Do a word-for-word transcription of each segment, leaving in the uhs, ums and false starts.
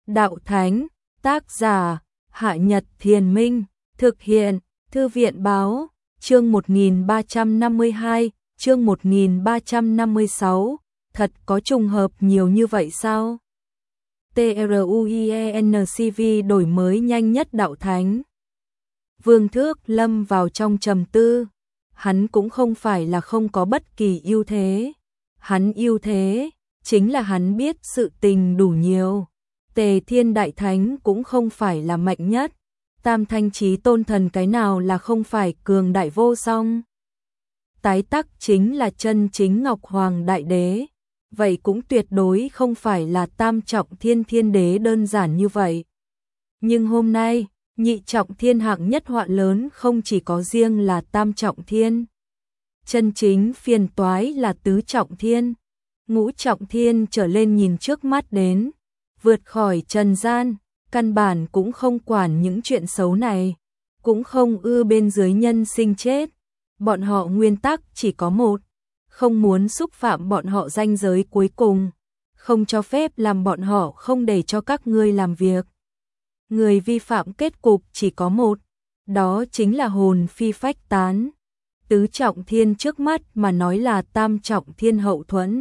đạo thánh, tác giả, Hạ Nhật Thiền Minh, thực hiện, Thư viện Báo, chương một nghìn ba trăm năm mươi hai, chương một nghìn ba trăm năm mươi sáu, thật có trùng hợp nhiều như vậy sao? TRUIENCV đổi mới nhanh nhất đạo thánh. Vương Thước lâm vào trong trầm tư, hắn cũng không phải là không có bất kỳ ưu thế. Hắn ưu thế, chính là hắn biết sự tình đủ nhiều. Tề Thiên Đại Thánh cũng không phải là mạnh nhất. Tam Thanh Chí Tôn Thần cái nào là không phải cường đại vô song. Tái tắc chính là chân chính Ngọc Hoàng Đại Đế. Vậy cũng tuyệt đối không phải là Tam Trọng Thiên Thiên Đế đơn giản như vậy. Nhưng hôm nay, nhị trọng thiên hạng nhất họa lớn không chỉ có riêng là Tam Trọng Thiên. Chân chính phiền toái là Tứ Trọng Thiên. Ngũ Trọng Thiên trở lên nhìn trước mắt đến. Vượt khỏi trần gian, căn bản cũng không quản những chuyện xấu này. Cũng không ưa bên dưới nhân sinh chết. Bọn họ nguyên tắc chỉ có một. Không muốn xúc phạm bọn họ ranh giới cuối cùng. Không cho phép làm bọn họ không để cho các ngươi làm việc. Người vi phạm kết cục chỉ có một. Đó chính là hồn phi phách tán. Tứ Trọng Thiên trước mắt mà nói là Tam Trọng Thiên hậu thuẫn.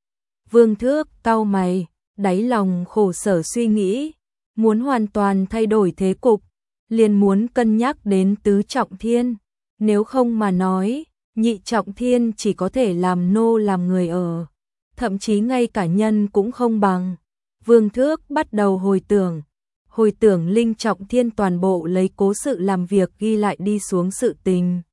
Vương Thước cau mày, đáy lòng khổ sở suy nghĩ. Muốn hoàn toàn thay đổi thế cục, liền muốn cân nhắc đến Tứ Trọng Thiên. Nếu không mà nói, nhị trọng thiên chỉ có thể làm nô làm người ở. Thậm chí ngay cả nhân cũng không bằng. Vương Thước bắt đầu hồi tưởng. Hồi tưởng linh trọng thiên toàn bộ lấy cố sự làm việc ghi lại đi xuống sự tình.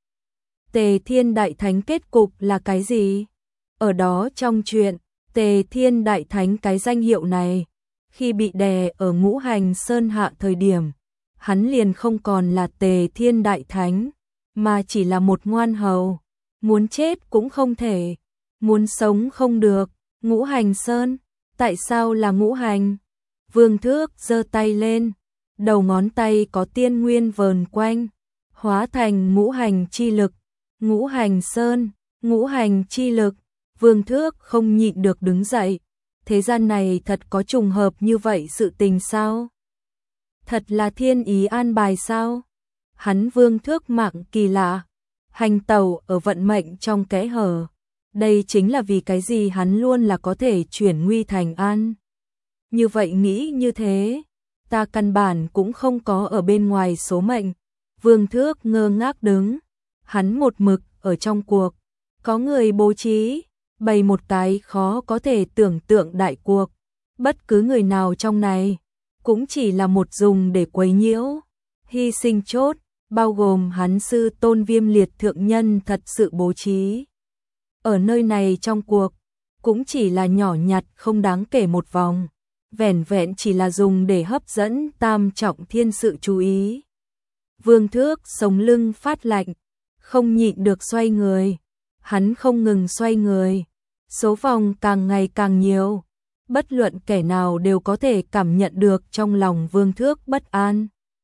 Tề Thiên Đại Thánh kết cục là cái gì? Ở đó trong chuyện, Tề Thiên Đại Thánh cái danh hiệu này, khi bị đè ở Ngũ Hành Sơn Hạ thời điểm, hắn liền không còn là Tề Thiên Đại Thánh, mà chỉ là một ngoan hầu. Muốn chết cũng không thể, muốn sống không được. Ngũ Hành Sơn, tại sao là ngũ hành? Vương Thước giơ tay lên, đầu ngón tay có tiên nguyên vờn quanh, hóa thành ngũ hành chi lực. Ngũ Hành Sơn, ngũ hành chi lực. Vương Thước không nhịn được đứng dậy. Thế gian này thật có trùng hợp như vậy sự tình sao? Thật là thiên ý an bài sao? Hắn Vương Thước mạng kỳ lạ, hành tẩu ở vận mệnh trong kẽ hở. Đây chính là vì cái gì hắn luôn là có thể chuyển nguy thành an. Như vậy nghĩ như thế, ta căn bản cũng không có ở bên ngoài số mệnh. Vương Thước ngơ ngác đứng, hắn một mực ở trong cuộc. Có người bố trí, bày một cái khó có thể tưởng tượng đại cuộc. Bất cứ người nào trong này, cũng chỉ là một dùng để quấy nhiễu, hy sinh chốt. Bao gồm hắn sư Tôn Viêm Liệt thượng nhân thật sự bố trí. Ở nơi này trong cuộc, cũng chỉ là nhỏ nhặt không đáng kể một vòng, vẻn vẹn chỉ là dùng để hấp dẫn Tam Trọng Thiên sự chú ý. Vương Thước sống lưng phát lạnh, không nhịn được xoay người. Hắn không ngừng xoay người, số vòng càng ngày càng nhiều. Bất luận kẻ nào đều có thể cảm nhận được trong lòng Vương Thước bất an.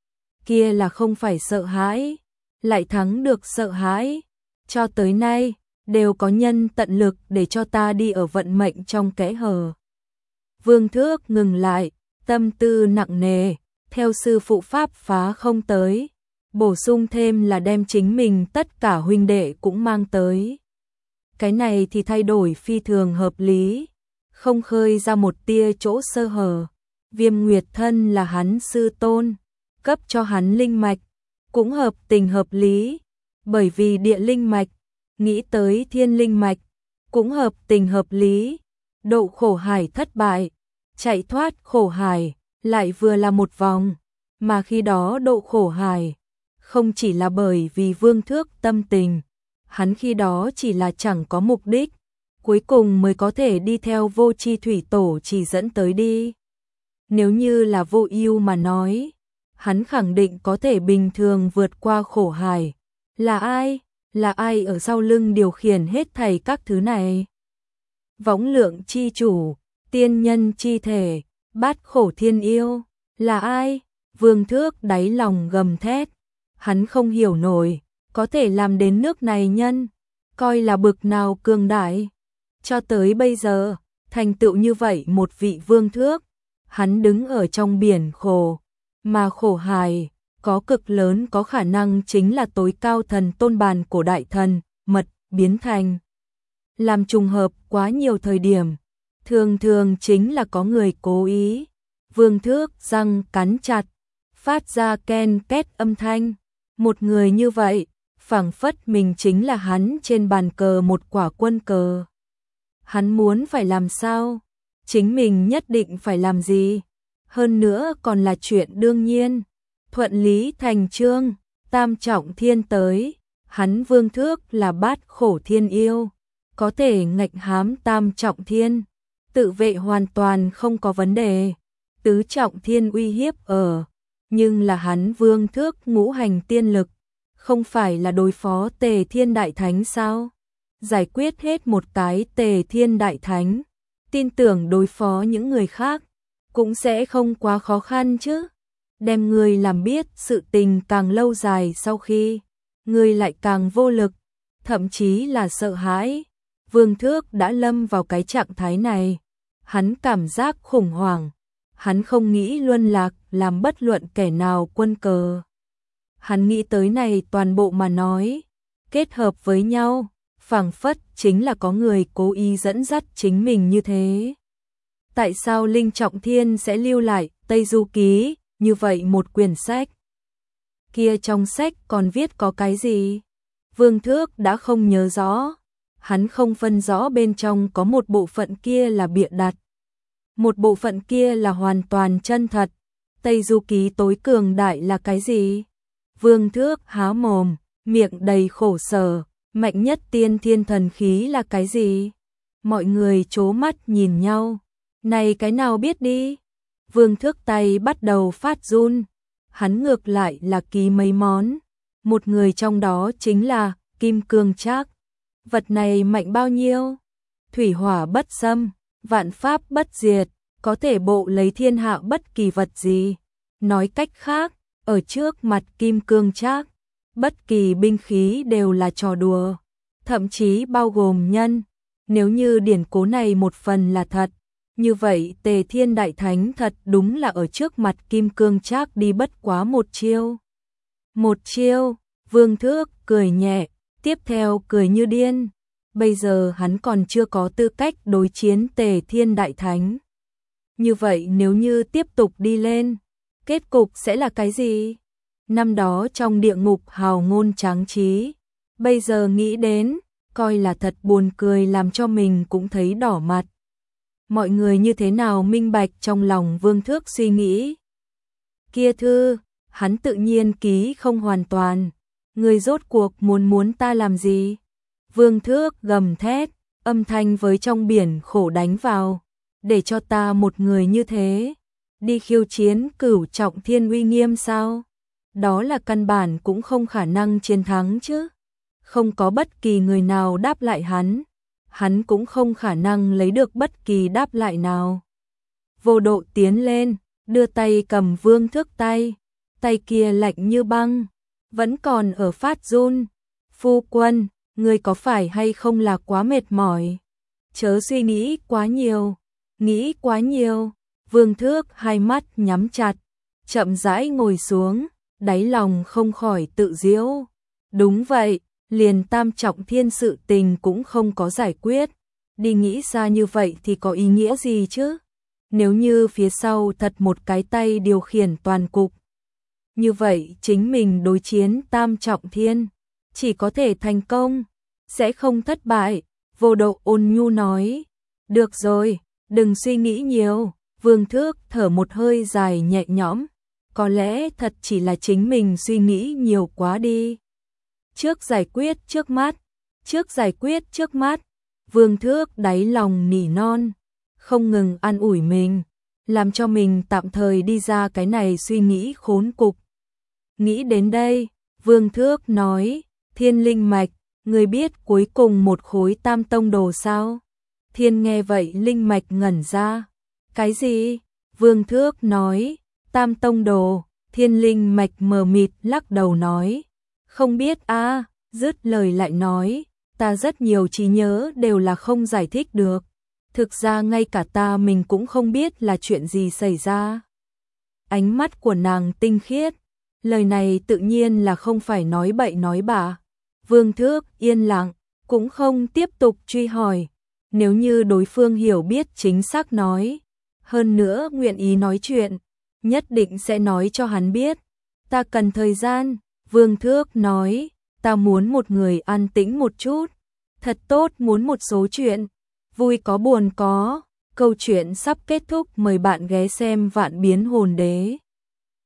Kia là không phải sợ hãi, lại thắng được sợ hãi. Cho tới nay, đều có nhân tận lực để cho ta đi ở vận mệnh trong kẽ hở. Vương Thước ngừng lại, tâm tư nặng nề, theo sư phụ pháp phá không tới. Bổ sung thêm là đem chính mình tất cả huynh đệ cũng mang tới. Cái này thì thay đổi phi thường hợp lý, không khơi ra một tia chỗ sơ hở. Viêm Nguyệt thân là hắn sư tôn, cấp cho hắn linh mạch, cũng hợp tình hợp lý, bởi vì địa linh mạch, nghĩ tới thiên linh mạch, cũng hợp tình hợp lý. Độ khổ hải thất bại, chạy thoát khổ hải, lại vừa là một vòng, mà khi đó độ khổ hải, không chỉ là bởi vì Vương Thước tâm tình, hắn khi đó chỉ là chẳng có mục đích, cuối cùng mới có thể đi theo Vô Chi Thủy Tổ chỉ dẫn tới đi. Nếu như là Vô Ưu mà nói, hắn khẳng định có thể bình thường vượt qua khổ hải. Là ai? Là ai ở sau lưng điều khiển hết thảy các thứ này? Võng lượng chi chủ, tiên nhân chi thể, bát khổ thiên yêu. Là ai? Vương Thước đáy lòng gầm thét. Hắn không hiểu nổi, có thể làm đến nước này nhân, coi là bực nào cường đại. Cho tới bây giờ, thành tựu như vậy một vị Vương Thước, hắn đứng ở trong biển khổ, mà khổ hải, có cực lớn có khả năng chính là tối cao thần tôn bàn cổ đại thần, mật, biến thành. Làm trùng hợp quá nhiều thời điểm, thường thường chính là có người cố ý. Vương Thước răng cắn chặt, phát ra ken két âm thanh. Một người như vậy, phảng phất mình chính là hắn trên bàn cờ một quả quân cờ. Hắn muốn phải làm sao? Chính mình nhất định phải làm gì? Hơn nữa còn là chuyện đương nhiên. Thuận lý thành chương, tam trọng thiên tới, hắn Vương Thước là bát khổ thiên yêu, có thể nghịch hám tam trọng thiên, tự vệ hoàn toàn không có vấn đề. Tứ trọng thiên uy hiếp ở, nhưng là hắn Vương Thước ngũ hành tiên lực, không phải là đối phó Tề Thiên Đại Thánh sao? Giải quyết hết một cái Tề Thiên Đại Thánh, tin tưởng đối phó những người khác cũng sẽ không quá khó khăn chứ. Đem người làm biết sự tình càng lâu dài sau khi, người lại càng vô lực, thậm chí là sợ hãi. Vương Thước đã lâm vào cái trạng thái này, hắn cảm giác khủng hoảng, hắn không nghĩ luân lạc làm bất luận kẻ nào quân cờ. Hắn nghĩ tới này toàn bộ mà nói, kết hợp với nhau, phảng phất chính là có người cố ý dẫn dắt chính mình như thế. Tại sao Linh Trọng Thiên sẽ lưu lại Tây Du Ký, như vậy một quyển sách? Kia trong sách còn viết có cái gì? Vương Thước đã không nhớ rõ, hắn không phân rõ bên trong có một bộ phận kia là bịa đặt, một bộ phận kia là hoàn toàn chân thật. Tây Du Ký tối cường đại là cái gì? Vương Thước há mồm, miệng đầy khổ sở, mạnh nhất tiên thiên thần khí là cái gì? Mọi người trố mắt nhìn nhau, này cái nào biết đi? Vương Thước tay bắt đầu phát run, hắn ngược lại là ký mấy món, một người trong đó chính là kim cương trác. Vật này mạnh bao nhiêu? Thủy hỏa bất xâm, vạn pháp bất diệt, có thể bộ lấy thiên hạ bất kỳ vật gì. Nói cách khác, ở trước mặt kim cương trác, bất kỳ binh khí đều là trò đùa, thậm chí bao gồm nhân. Nếu như điển cố này một phần là thật, như vậy Tề Thiên Đại Thánh thật đúng là ở trước mặt kim cương trác đi bất quá một chiêu. Một chiêu, Vương Thước cười nhẹ, tiếp theo cười như điên. Bây giờ hắn còn chưa có tư cách đối chiến Tề Thiên Đại Thánh. Như vậy nếu như tiếp tục đi lên, kết cục sẽ là cái gì? Năm đó trong địa ngục hào ngôn tráng trí, bây giờ nghĩ đến, coi là thật buồn cười làm cho mình cũng thấy đỏ mặt. Mọi người như thế nào minh bạch trong lòng Vương Thước suy nghĩ? Kia thư, hắn tự nhiên ký không hoàn toàn. Người rốt cuộc muốn muốn ta làm gì? Vương Thước gầm thét, âm thanh với trong biển khổ đánh vào. Để cho ta một người như thế, đi khiêu chiến cửu trọng thiên uy nghiêm sao? Đó là căn bản cũng không khả năng chiến thắng chứ. Không có bất kỳ người nào đáp lại hắn, hắn cũng không khả năng lấy được bất kỳ đáp lại nào. Vô Độ tiến lên, đưa tay cầm Vương Thước tay, tay kia lạnh như băng, vẫn còn ở phát run. Phu quân, ngươi có phải hay không là quá mệt mỏi? Chớ suy nghĩ quá nhiều, nghĩ quá nhiều. Vương Thước hai mắt nhắm chặt, chậm rãi ngồi xuống, đáy lòng không khỏi tự giễu. Đúng vậy, liền tam trọng thiên sự tình cũng không có giải quyết. Đi nghĩ xa như vậy thì có ý nghĩa gì chứ? Nếu như phía sau thật một cái tay điều khiển toàn cục, như vậy chính mình đối chiến tam trọng thiên, chỉ có thể thành công, sẽ không thất bại. Vô Độ ôn nhu nói, được rồi, đừng suy nghĩ nhiều. Vương Thước thở một hơi dài nhẹ nhõm, có lẽ thật chỉ là chính mình suy nghĩ nhiều quá đi. Trước giải quyết trước mắt, trước giải quyết trước mắt, Vương Thước đáy lòng nỉ non, không ngừng an ủi mình, làm cho mình tạm thời đi ra cái này suy nghĩ khốn cục. Nghĩ đến đây, Vương Thước nói, Thiên Linh Mạch, người biết cuối cùng một khối tam tông đồ sao? Thiên nghe vậy Linh Mạch ngẩn ra. Cái gì? Vương Thước nói, tam tông đồ. Thiên Linh Mạch mờ mịt lắc đầu nói, không biết a. À, dứt lời lại nói, ta rất nhiều trí nhớ đều là không giải thích được. Thực ra ngay cả ta mình cũng không biết là chuyện gì xảy ra. Ánh mắt của nàng tinh khiết, lời này tự nhiên là không phải nói bậy nói bạ. Vương Thước yên lặng, cũng không tiếp tục truy hỏi. Nếu như đối phương hiểu biết chính xác nói, hơn nữa nguyện ý nói chuyện, nhất định sẽ nói cho hắn biết. Ta cần thời gian, Vương Thước nói, ta muốn một người an tĩnh một chút. Thật tốt, muốn một số chuyện, vui có buồn có. Câu chuyện sắp kết thúc, mời bạn ghé xem Vạn Biến Hồn Đế.